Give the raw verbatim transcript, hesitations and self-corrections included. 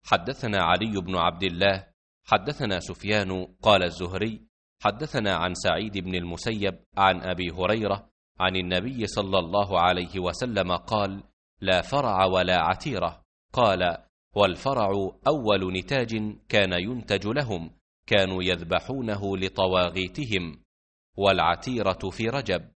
حدثنا علي بن عبد الله حدثنا سفيان قال الزهري حدثنا عن سعيد بن المسيب عن أبي هريرة عن النبي صلى الله عليه وسلم قال: لا فرع ولا عتيرة. قال: والفرع أول نتاج كان ينتج لهم، كانوا يذبحونه لطواغيتهم. والعتيرة في رجب.